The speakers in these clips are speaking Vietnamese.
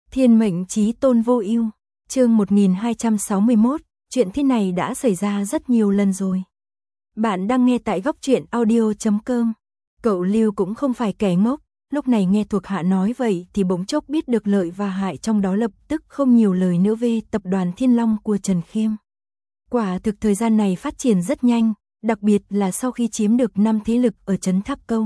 Thiên mệnh chí tôn vô ưu, chương 1261, chuyện thế này đã xảy ra rất nhiều lần rồi. Bạn đang nghe tại góc truyện audio.com. Cậu Lưu cũng không phải kẻ ngốc, lúc này nghe thuộc hạ nói vậy thì bỗng chốc biết được lợi và hại trong đó, lập tức không nhiều lời nữa về tập đoàn Thiên Long của Trần Khiêm. Quả thực thời gian này phát triển rất nhanh, đặc biệt là sau khi chiếm được 5 thế lực ở trấn Tháp Câu.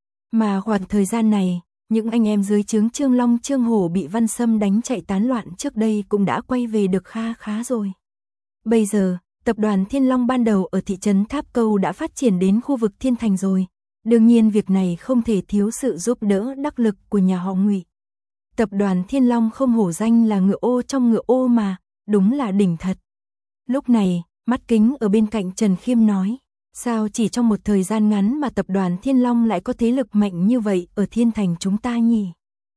Mà khoảng thời gian này, những anh em dưới trướng Trương Long Trương Hổ bị Văn Sâm đánh chạy tán loạn trước đây cũng đã quay về được khá rồi. Bây giờ, tập đoàn Thiên Long ban đầu ở thị trấn Tháp Câu đã phát triển đến khu vực Thiên Thành rồi. Đương nhiên việc này không thể thiếu sự giúp đỡ đắc lực của nhà họ Ngụy. Tập đoàn Thiên Long không hổ danh là ngựa ô trong ngựa ô mà, đúng là đỉnh thật. Lúc này, Mắt Kính ở bên cạnh Trần Khiêm nói, sao chỉ trong một thời gian ngắn mà tập đoàn Thiên Long lại có thế lực mạnh như vậy ở Thiên Thành chúng ta nhỉ?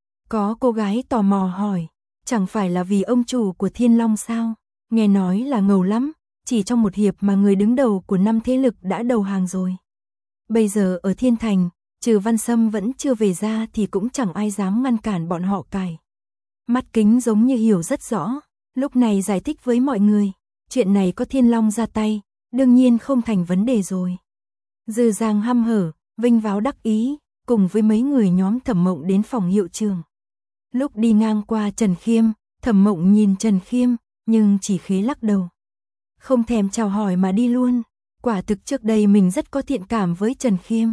Có cô gái tò mò hỏi, chẳng phải là vì ông chủ của Thiên Long sao? Nghe nói là ngầu lắm, chỉ trong một hiệp mà người đứng đầu của 5 thế lực đã đầu hàng rồi. Bây giờ ở Thiên Thành, trừ Văn Sâm vẫn chưa về ra thì cũng chẳng ai dám ngăn cản bọn họ cài. Mắt Kính giống như hiểu rất rõ, lúc này giải thích với mọi người, chuyện này có Thiên Long ra tay, đương nhiên không thành vấn đề rồi. Dư Giang hăm hở, vinh váo đắc ý, cùng với mấy người nhóm Thẩm Mộng đến phòng hiệu trường. Lúc đi ngang qua Trần Khiêm, Thẩm Mộng nhìn Trần Khiêm, nhưng chỉ khế lắc đầu. Không thèm chào hỏi mà đi luôn, quả thực trước đây mình rất có thiện cảm với Trần Khiêm.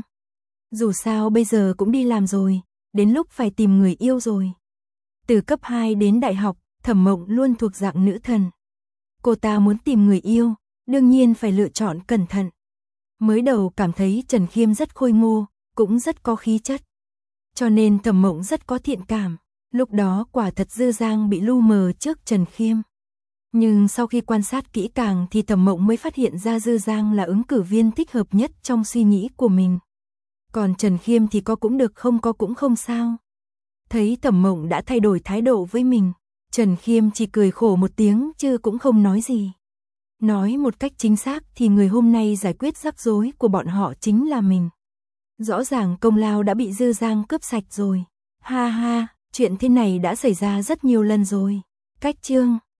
Dù sao bây giờ cũng đi làm rồi, đến lúc phải tìm người yêu rồi. Từ cấp 2 đến đại học, Thẩm Mộng luôn thuộc dạng nữ thần. Cô ta muốn tìm người yêu, đương nhiên phải lựa chọn cẩn thận. Mới đầu cảm thấy Trần Khiêm rất khôi ngô, cũng rất có khí chất. Cho nên Thẩm Mộng rất có thiện cảm, lúc đó quả thật Dư Giang bị lu mờ trước Trần Khiêm. Nhưng sau khi quan sát kỹ càng thì Thẩm Mộng mới phát hiện ra Dư Giang là ứng cử viên thích hợp nhất trong suy nghĩ của mình. Còn Trần Khiêm thì có cũng được không có cũng không sao. Thấy Thẩm Mộng đã thay đổi thái độ với mình, Trần Khiêm chỉ cười khổ một tiếng chứ cũng không nói gì. Nói một cách chính xác thì người hôm nay giải quyết rắc rối của bọn họ chính là mình. Rõ ràng công lao đã bị Dư Giang cướp sạch rồi. Ha ha, chuyện thế này đã xảy ra rất nhiều lần rồi. Cách chương